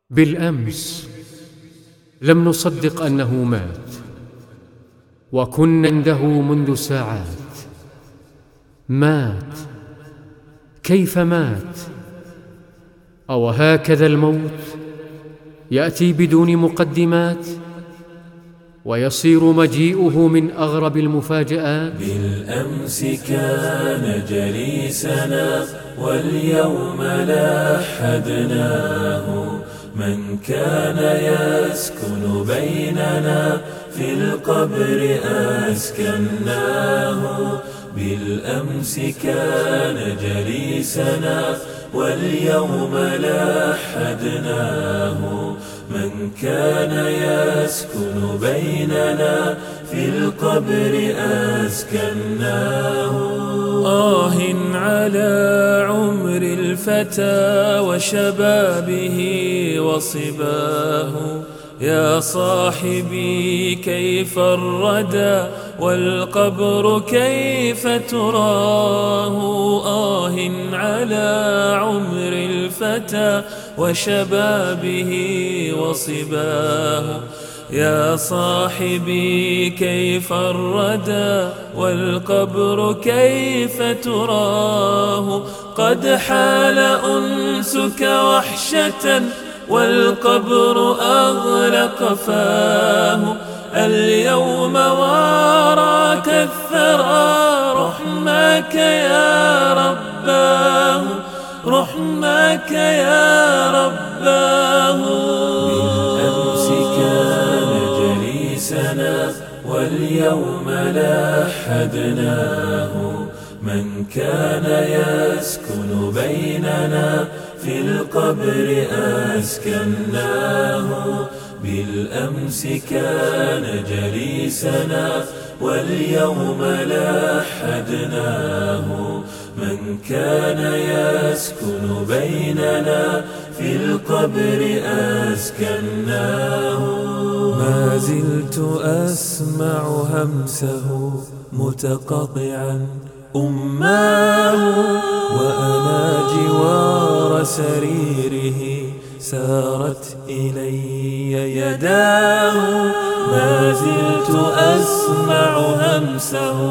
بالأمس لم نصدق أنه مات، وكنا عنده منذ ساعات. مات؟ كيف مات؟ أو هكذا الموت يأتي بدون مقدمات، ويصير مجيئه من أغرب المفاجآت؟ بالأمس كان جليسنا واليوم لحدناه، من كان يسكن بيننا في القبر أسكناه. بالأمس كان جليسنا واليوم لحدناه، من كان يسكن بيننا في القبر أسكناه. آه على عمر الفتى وشبابه وصباه، يا صاحبي كيف الردى والقبر كيف تراه. آه على عمر الفتى وشبابه وصباه، يا صاحبي كيف الردى والقبر كيف تراه. قد حال أنسك وحشة والقبر أغلق فاه، اليوم وراك الثرى رحماك يا رباه، رحماك يا رباه. بالأمس كان جليسنا واليوم لحدناه، من كان يسكن بيننا في القبر أسكناه. بالأمس كان جليسنا واليوم لحدناه، من كان يسكن بيننا في القبر أسكناه. ما زلت أسمع همسه متقطعا أماه، وأنا جوار سريره سارت إلي يداه. ما زلت أسمع همسه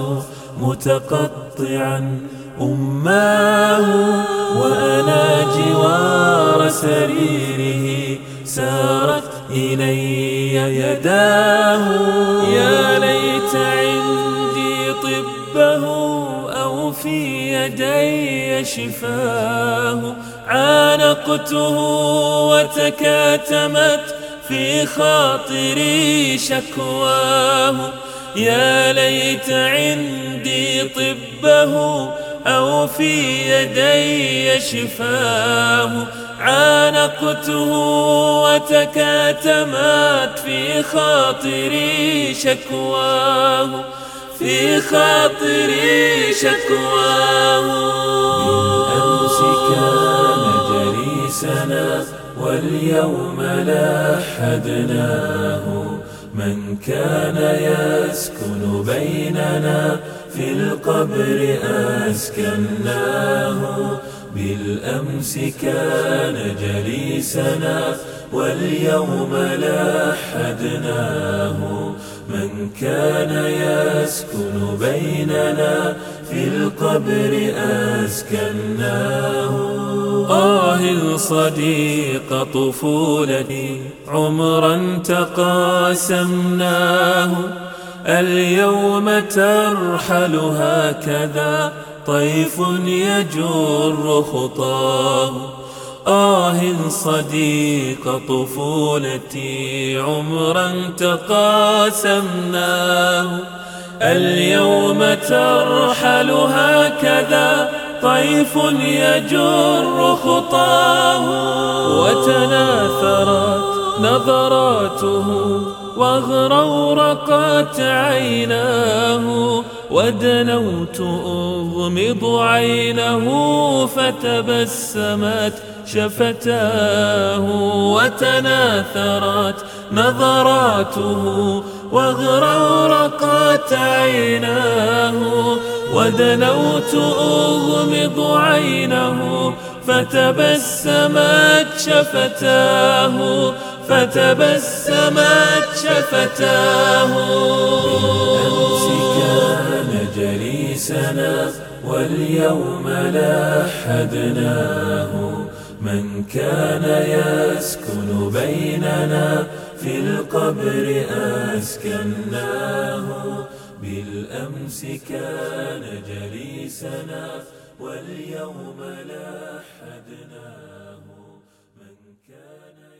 متقطعا أماه، وأنا جوار سريره سارت إلي يداه. يا ليت عندي طبه أو في يدي شفاه، عانقته وتكاتمت في خاطري شكواه. يا ليت عندي طبه أو في يدي شفاه، عانقته وتكاتمت في خاطري شكواه، في خاطري شكواه. بالأمس كان جليسنا واليوم لحدناه، من كان يسكن بيننا في القبر أسكناه. بالأمس كان جليسنا واليوم لحدناه، من كان يسكن بيننا في القبر أسكناه. آه صديق طفولتي عمرا تقاسمناه، اليوم ترحل هكذا طيف يجر خطاه. آه صديق طفولتي عمرا تقاسمناه، اليوم ترحل هكذا طيف يجر خطاه. وتناثرت نظراته واغرورقت عيناه، ودنوت أغمض عينه فتبسمت شفتاه. وتناثرت نظراته واغرورقت عيناه، ودنوت أغمض عينه فتبسمت شفتاه فتبسمت شفتاه. بالأمس كان جليسنا واليوم لحدناه، من كان يسكن بيننا في القبر أسكناه. بالأمس كان جليسنا واليوم لحدناه، من كان